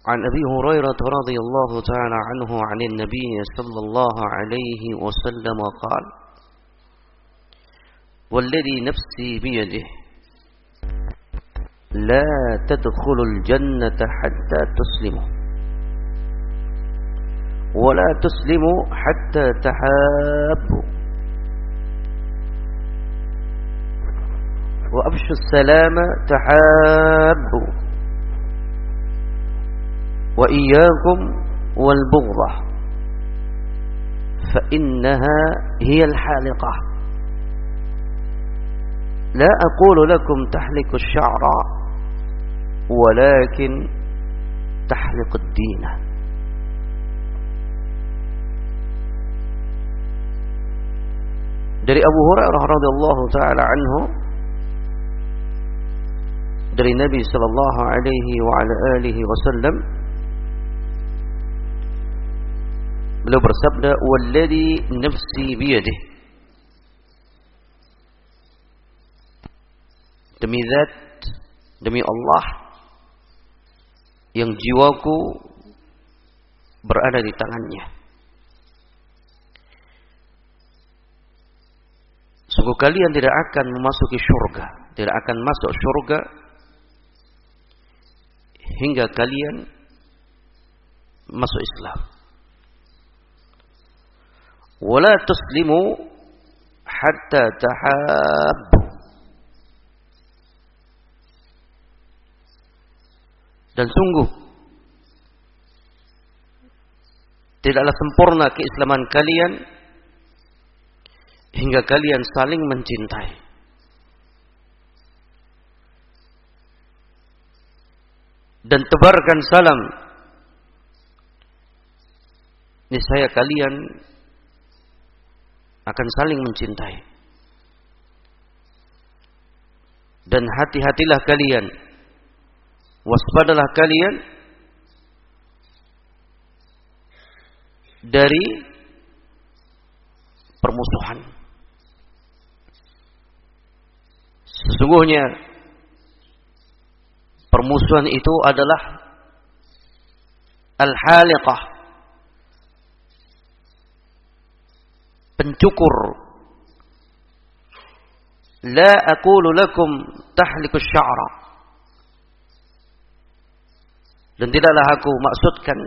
عن أبي هريرة رضي الله تعالى عنه عن النبي صلى الله عليه وسلم قال والذي نفسي بيده لا تدخل الجنة حتى تسلموا ولا تسلموا حتى تحابوا وأبشوا السلام تحابوا وإياكم والبغضة فإنها هي الحالقة لا أقول لكم تحلق الشعر ولكن تحلق الدين. Dari Abu Hurairah radhiyallahu taala anhu dari Nabi sallallahu alaihi wa ala alihi wasallam beliau bersabda walladzi nafsi biyadihi demi zat demi Allah yang jiwaku berada di tangannya. Sungguh kalian tidak akan memasuki surga, tidak akan masuk surga hingga kalian masuk Islam. Wala tuslimu hatta tahabbu. Dan sungguh tidaklah sempurna keislaman kalian hingga kalian saling mencintai. Dan tebarkan salam, niscaya kalian akan saling mencintai. Dan hati-hatilah kalian, waspadalah kalian dari permusuhan. Sesungguhnya permusuhan itu adalah al-haliqah, pencukur. La aqulu lakum tahliku sya'ra. Dan tidaklah aku maksudkan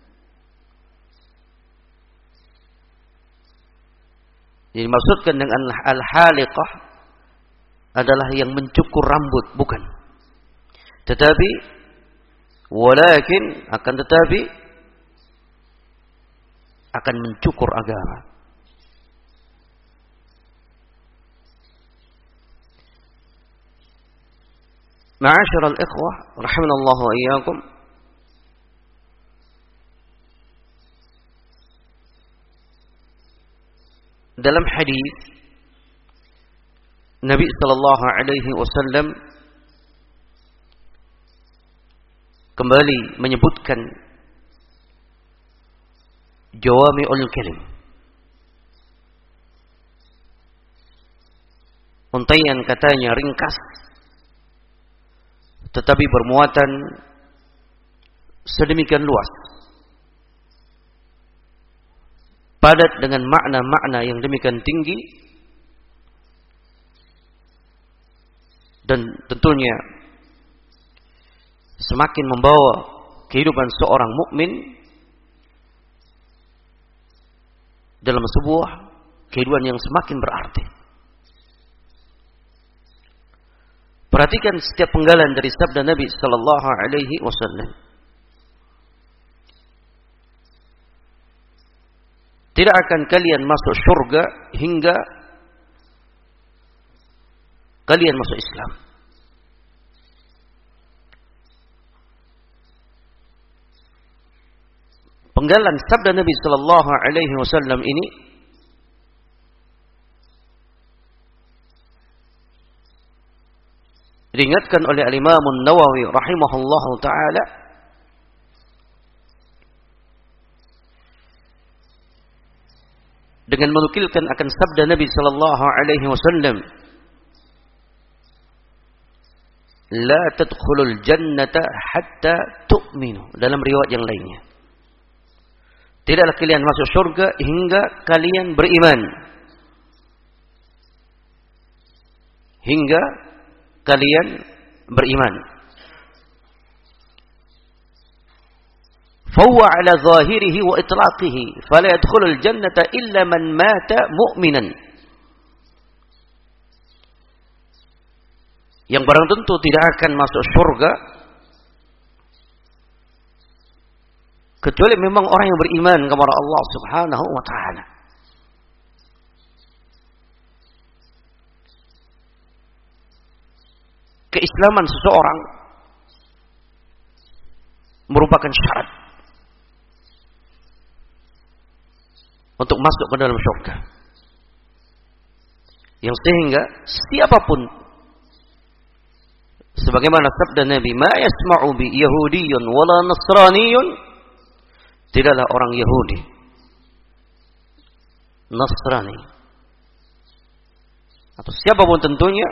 yang dimaksudkan dengan al-haliqah adalah yang mencukur rambut, bukan. Tetapi walakin akan tetapi akan mencukur agama. Ma'asyiral ikhwah rahimanallahu wa iyyakum. Dalam hadis Nabi sallallahu alaihi wasallam kembali menyebutkan jawami'ul kalim, untaian katanya ringkas tetapi bermuatan sedemikian luas, padat dengan makna-makna yang demikian tinggi, dan tentunya semakin membawa kehidupan seorang mukmin dalam sebuah kehidupan yang semakin berarti. Perhatikan setiap penggalan dari sabda Nabi sallallahu alaihi wasallam. Tidak akan kalian masuk surga hingga kalian masuk Islam. Penggalan sabda Nabi sallallahu alaihi wasallam ini diingatkan oleh Al-Imam An-Nawawi rahimahullahu taala dengan menukilkan akan sabda Nabi sallallahu alaihi wasallam, la tadkhulul jannata hatta tu'minu. Dalam riwayat yang lainnya, tidaklah kalian masuk surga hingga kalian beriman. Hingga kalian beriman. Fahuwa ala zahirihi wa itlaqihi fala yadkhulul jannata illa man mata mu'minan. Yang barang tentu tidak akan masuk surga kecuali memang orang yang beriman kepada Allah Subhanahu wa taala. Keislaman seseorang merupakan syarat untuk masuk ke dalam surga. Yang sehingga siapapun, sebagaimana sabda Nabi, ma yasma'u bi yahudiyyun wala nasraniyyun, tidaklah orang Yahudi, Nasrani, atau siapapun tentunya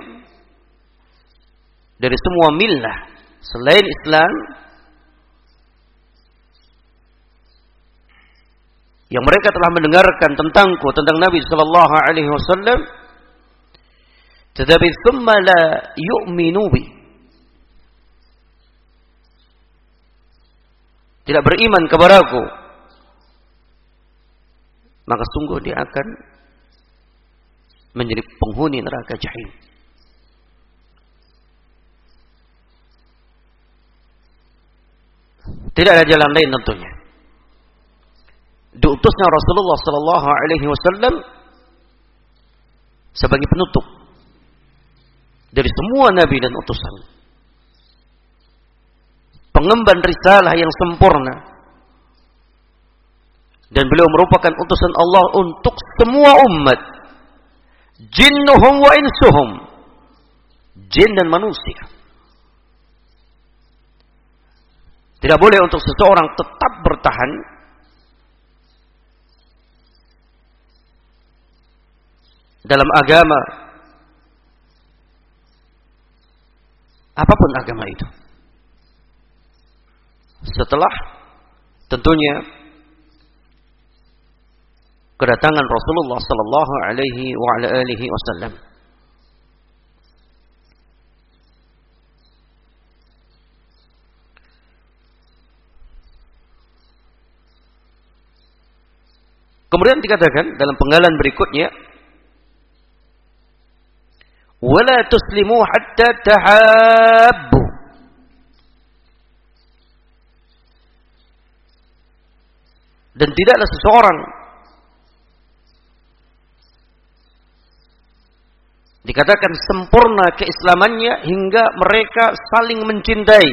dari semua millah selain Islam yang mereka telah mendengarkan tentangku, tentang Nabi sallallahu alaihi wasallam, tetapi thumma la yu'minu bi, tidak beriman kepadaku, maka sungguh dia akan menjadi penghuni neraka jahim. Tidak ada jalan lain tentunya. Diutusnya Rasulullah sallallahu alaihi wasallam sebagai penutup dari semua nabi dan utusan, pengemban risalah yang sempurna, dan beliau merupakan utusan Allah untuk semua umat, jinnuhum wa insuhum, jin dan manusia. Tidak boleh untuk seseorang tetap bertahan dalam agama, apapun agama itu, setelah tentunya kedatangan Rasulullah sallallahu alaihi wasallam. Kemudian dikatakan dalam penggalan berikutnya, wala tuslimu hatta tahabbu. Dan tidaklah seseorang dikatakan sempurna keislamannya hingga mereka saling mencintai.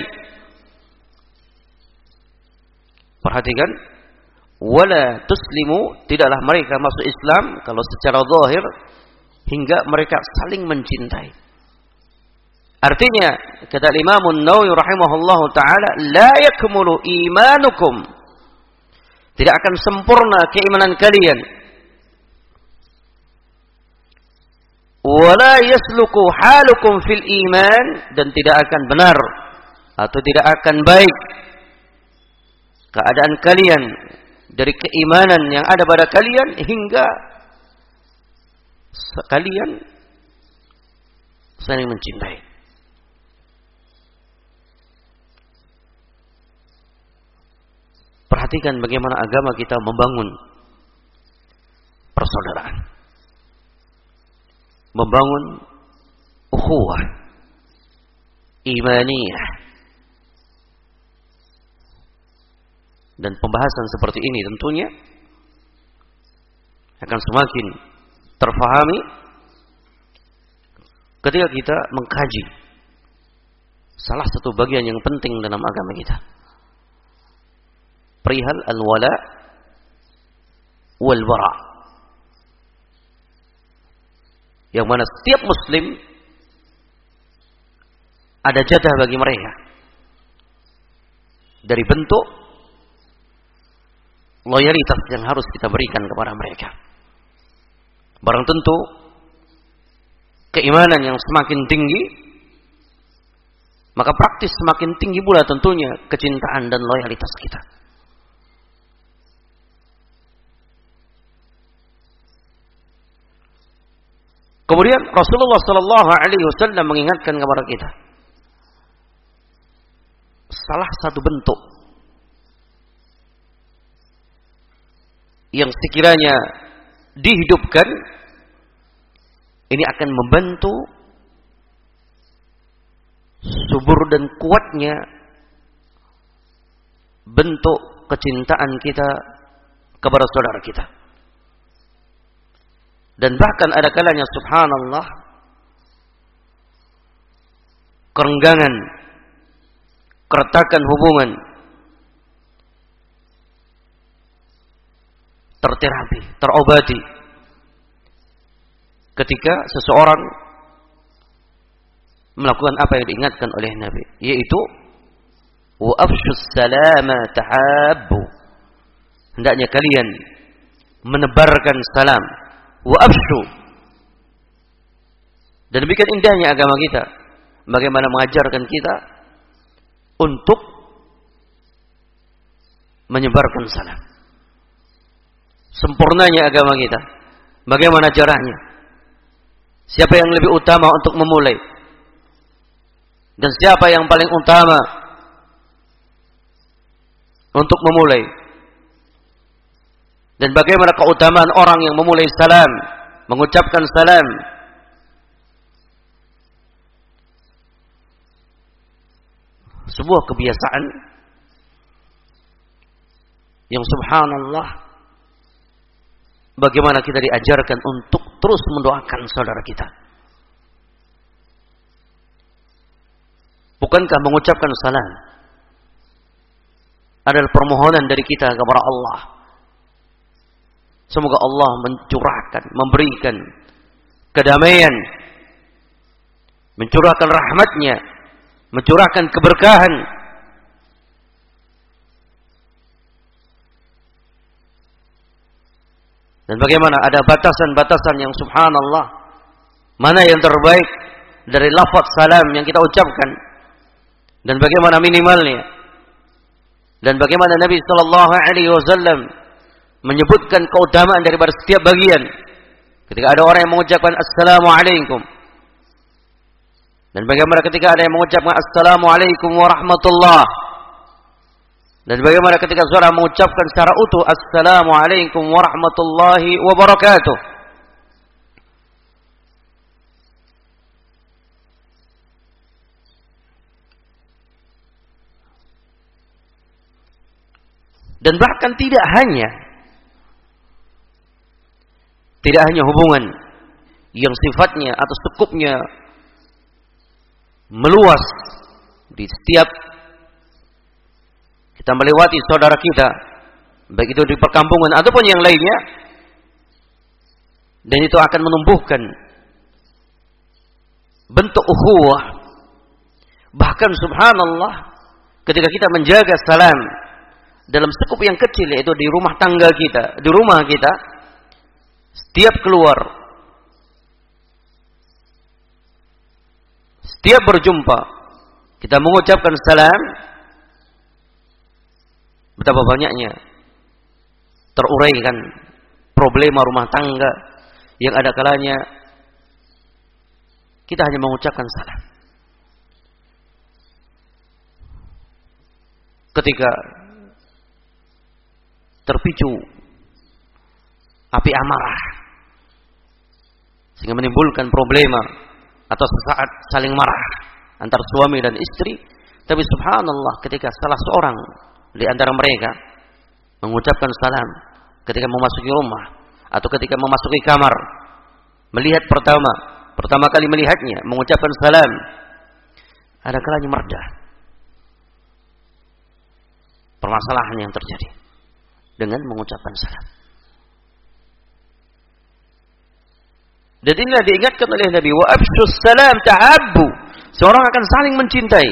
Perhatikan, wala tuslimu, tidaklah mereka masuk Islam kalau secara zahir hingga mereka saling mencintai. Artinya, kata Imam An-Nawawi rahimahullahu taala, la yakmulu imanukum, tidak akan sempurna keimanan kalian, wala yasluku halukum fil iman, dan tidak akan benar atau tidak akan baik keadaan kalian dari keimanan yang ada pada kalian hingga kalian saling mencintai. Perhatikan bagaimana agama kita membangun persaudaraan, membangun ukhuwah imaniyah. Dan pembahasan seperti ini tentunya akan semakin terfahami ketika kita mengkaji salah satu bagian yang penting dalam agama kita, perihal al-wala wal bara, yang mana setiap muslim ada jatah bagi mereka dari bentuk loyalitas yang harus kita berikan kepada mereka. Barang tentu keimanan yang semakin tinggi maka praktis semakin tinggi pula tentunya kecintaan dan loyalitas kita. Kemudian Rasulullah sallallahu alaihi wasallam mengingatkan kepada kita, salah satu bentuk yang sekiranya dihidupkan ini akan membantu subur dan kuatnya bentuk kecintaan kita kepada saudara kita. Dan bahkan ada kalanya subhanallah kerenggangan, keretakan hubungan terterapi, terobati ketika seseorang melakukan apa yang diingatkan oleh Nabi, yaitu wa afshus salama tahabbu. Hendaknya kalian menebarkan salam, wa afshu. Dan demikian indahnya agama kita, bagaimana mengajarkan kita untuk menyebarkan salam. Sempurnanya agama kita, bagaimana caranya? Siapa yang lebih utama untuk memulai? Dan siapa yang paling utama untuk memulai? Dan bagaimana keutamaan orang yang memulai salam, mengucapkan salam? Sebuah kebiasaan yang subhanallah, bagaimana kita diajarkan untuk terus mendoakan saudara kita. Bukankah mengucapkan salam adalah permohonan dari kita kepada Allah? Semoga Allah mencurahkan, memberikan kedamaian, mencurahkan rahmatnya, mencurahkan keberkahan. Dan bagaimana ada batasan-batasan yang subhanallah, mana yang terbaik dari lafaz salam yang kita ucapkan, dan bagaimana minimalnya, dan bagaimana Nabi sallallahu alaihi wasallam menyebutkan keutamaan daripada setiap bagian. Ketika ada orang yang mengucapkan assalamualaikum, dan bagaimana ketika ada yang mengucapkan assalamualaikum warahmatullah, dan bagaimana ketika seorang mengucapkan secara utuh assalamualaikum warahmatullahi wabarakatuh. Dan bahkan tidak hanya hubungan yang sifatnya atau sekupnya meluas di setiap kita melewati saudara kita, baik itu di perkampungan ataupun yang lainnya, dan itu akan menumbuhkan bentuk ukhuwah. Bahkan subhanallah, ketika kita menjaga salam dalam sekup yang kecil, yaitu di rumah tangga kita, di rumah kita, setiap keluar, setiap berjumpa, kita mengucapkan salam, betapa banyaknya teruraikan problema rumah tangga yang ada kalanya kita hanya mengucapkan salam. Ketika terpicu api amarah sehingga menimbulkan problema atau sesaat saling marah antara suami dan istri, tapi subhanallah ketika salah seorang di antara mereka mengucapkan salam ketika memasuki rumah atau ketika memasuki kamar, melihat pertama kali melihatnya mengucapkan salam, ada kalanya mereda permasalahan yang terjadi dengan mengucapkan salam. Dan inilah diingatkan oleh Nabi, wa afshus salam ta'abbu. Seorang akan saling mencintai.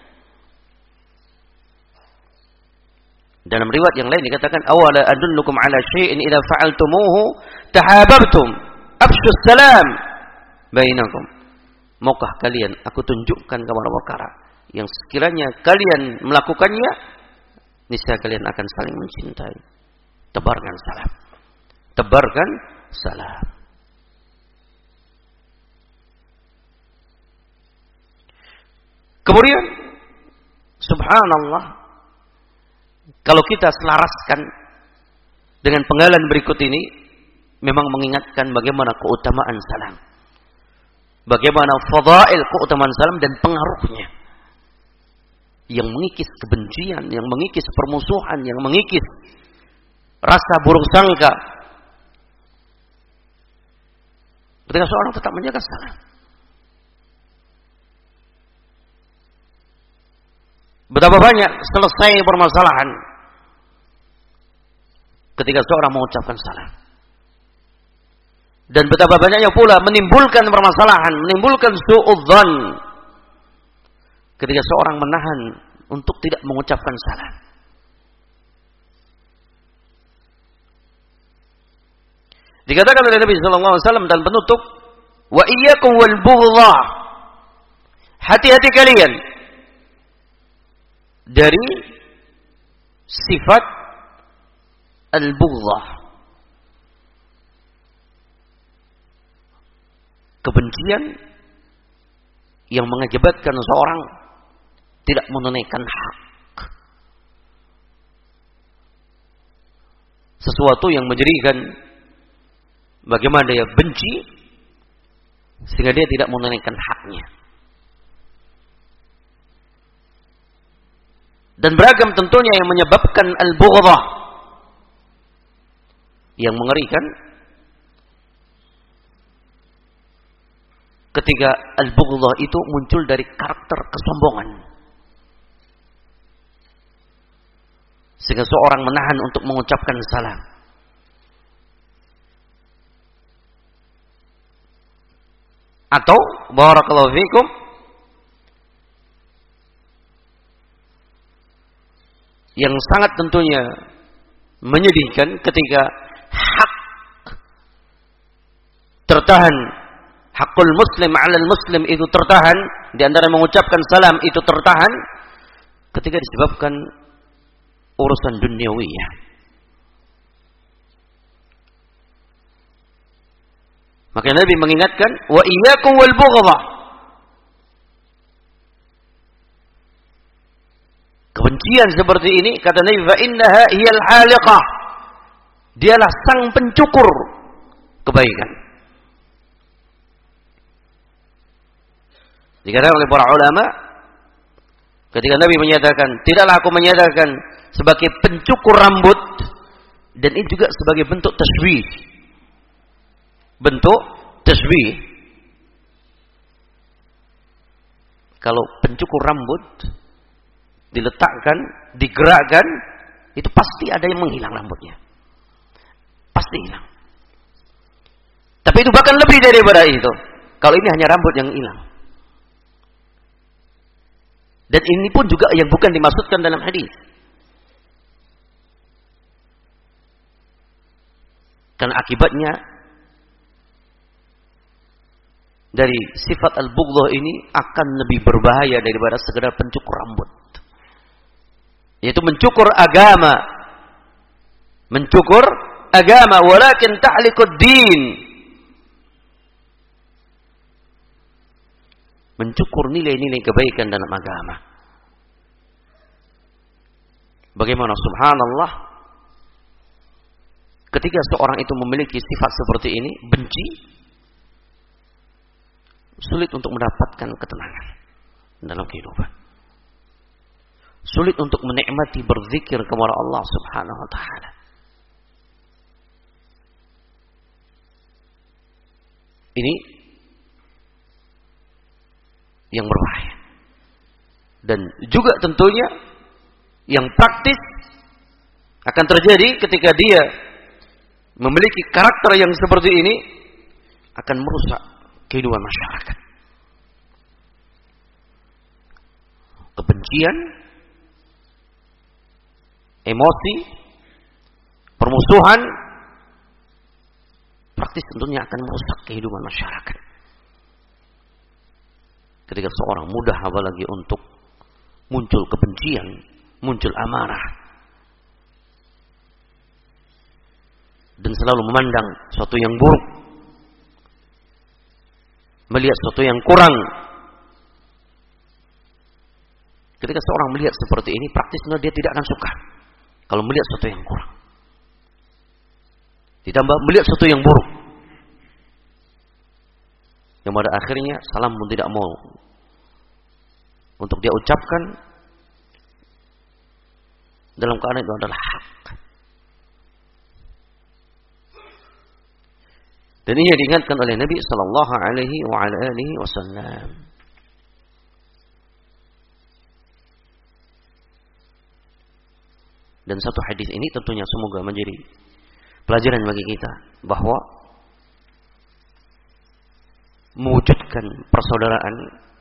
Dalam riwayat yang lain dikatakan, awala adullukum ala syai'in idza fa'altumuhu tahabbtum. Afshus salam bainakum. Maukah kalian aku tunjukkan kepada perkara yang sekiranya kalian melakukannya, niscaya kalian akan saling mencintai. Tebarkan salam. Tebarkan salam. Kemudian, subhanallah, kalau kita selaraskan dengan penggalan berikut ini, memang mengingatkan bagaimana keutamaan salam. Bagaimana fadail keutamaan salam dan pengaruhnya. Yang mengikis kebencian, yang mengikis permusuhan, yang mengikis rasa buruk sangka. Ketika seorang tetap menjaga salam. Betapa banyak selesai permasalahan ketika seorang mengucapkan salam. Dan betapa banyaknya pula menimbulkan permasalahan, menimbulkan su'udzan ketika seorang menahan untuk tidak mengucapkan salam. Dikatakan oleh Nabi sallallahu alaihi wasallam dan penutup, wa iyyakum wal bughdha. Hati-hati kalian dari sifat al-bughdha, kebencian yang mengakibatkan seorang tidak menunaikan hak, sesuatu yang menjadikan bagaimana dia benci sehingga dia tidak menunaikan haknya. Dan beragam tentunya yang menyebabkan al-bughdha yang mengerikan. Ketika al-bughdha itu muncul dari karakter kesombongan, sehingga seorang menahan untuk mengucapkan salam. Atau barakallahu fikum, yang sangat tentunya menyedihkan ketika hak tertahan, hakul muslim 'alal muslim itu tertahan, di antara mengucapkan salam itu tertahan ketika disebabkan urusan duniawiyah. Maka Nabi mengingatkan, wa iyyakum wal bughdha. Kebencian seperti ini, kata Nabi, fa innaha hiyal haliqah. Dialah sang pencukur kebaikan. Dikatakan oleh para ulama, ketika Nabi menyatakan, tidaklah aku menyatakan sebagai pencukur rambut, dan ini juga sebagai bentuk tasbih. Bentuk tasbih. Kalau pencukur rambut diletakkan, digerakkan, itu pasti ada yang menghilang rambutnya. Pasti hilang. Tapi itu bahkan lebih daripada itu. Kalau ini hanya rambut yang hilang. Dan ini pun juga yang bukan dimaksudkan dalam hadis. Karena akibatnya dari sifat al-bughdha ini akan lebih berbahaya daripada sekedar pencukur rambut. Yaitu mencukur agama. Mencukur agama, walakin ta'liqud din. Mencukur nilai-nilai kebaikan dalam agama. Bagaimana subhanallah, ketika seorang itu memiliki sifat seperti ini, benci, sulit untuk mendapatkan ketenangan dalam kehidupan. Sulit untuk menikmati berzikir kepada Allah Subhanahu wa taala. Ini yang berbahaya. Dan juga tentunya yang praktis akan terjadi ketika dia memiliki karakter yang seperti ini, akan merusak kehidupan masyarakat. Kebencian, emosi, permusuhan, praktis tentunya akan merusak kehidupan masyarakat. Ketika seorang mudah apalagi untuk muncul kebencian, muncul amarah, dan selalu memandang sesuatu yang buruk, melihat sesuatu yang kurang. Ketika seorang melihat seperti ini, praktisnya dia tidak akan suka kalau melihat sesuatu yang kurang. Ditambah melihat sesuatu yang buruk, yang pada akhirnya salam pun tidak mau untuk dia ucapkan dalam keadaan itu adalah hak. Dan ini diingatkan oleh Nabi sallallahu alaihi wasallam. Dan satu hadis ini tentunya semoga menjadi pelajaran bagi kita bahwa mewujudkan persaudaraan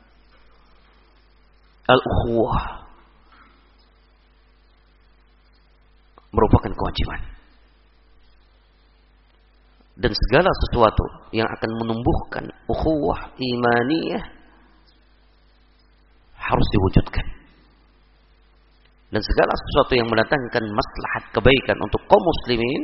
al-ukhuwah merupakan kewajiban. Dan segala sesuatu yang akan menumbuhkan ukhuwah imaniyah harus diwujudkan. Dan segala sesuatu yang mendatangkan maslahat kebaikan untuk kaum muslimin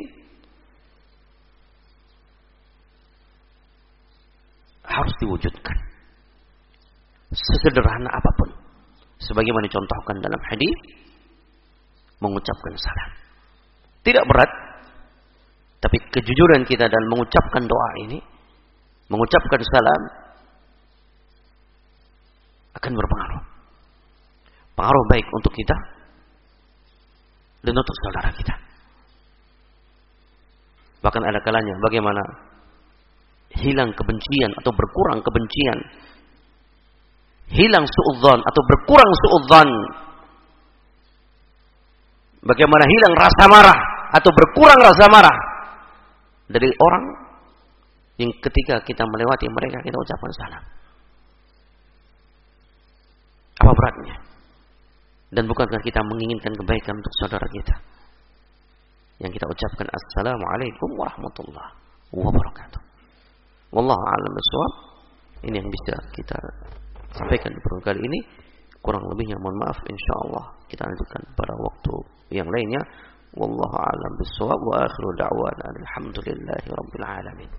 harus diwujudkan. Sesederhana apapun. Sebagaimana dicontohkan dalam hadis, mengucapkan salam. Tidak berat, tapi kejujuran kita dalam mengucapkan doa ini, mengucapkan salam, akan berpengaruh. Pengaruh baik untuk kita dan untuk saudara kita. Bahkan ada kalanya bagaimana hilang kebencian atau berkurang kebencian, hilang suudzon atau berkurang suudzon, bagaimana hilang rasa marah atau berkurang rasa marah dari orang yang ketika kita melewati mereka kita ucapkan salam. Apa beratnya? Dan bukankah kita menginginkan kebaikan untuk saudara kita yang kita ucapkan assalamualaikum warahmatullahi wabarakatuh. Wallahu a'lam bishawab. Ini yang bisa kita sampaikan di pertemuan kali ini. Kurang lebihnya mohon maaf, insyaallah kita lanjutkan pada waktu yang lainnya. Wallahu a'lam bishawab wa akhiru da'wana alhamdulillahi rabbil alamin.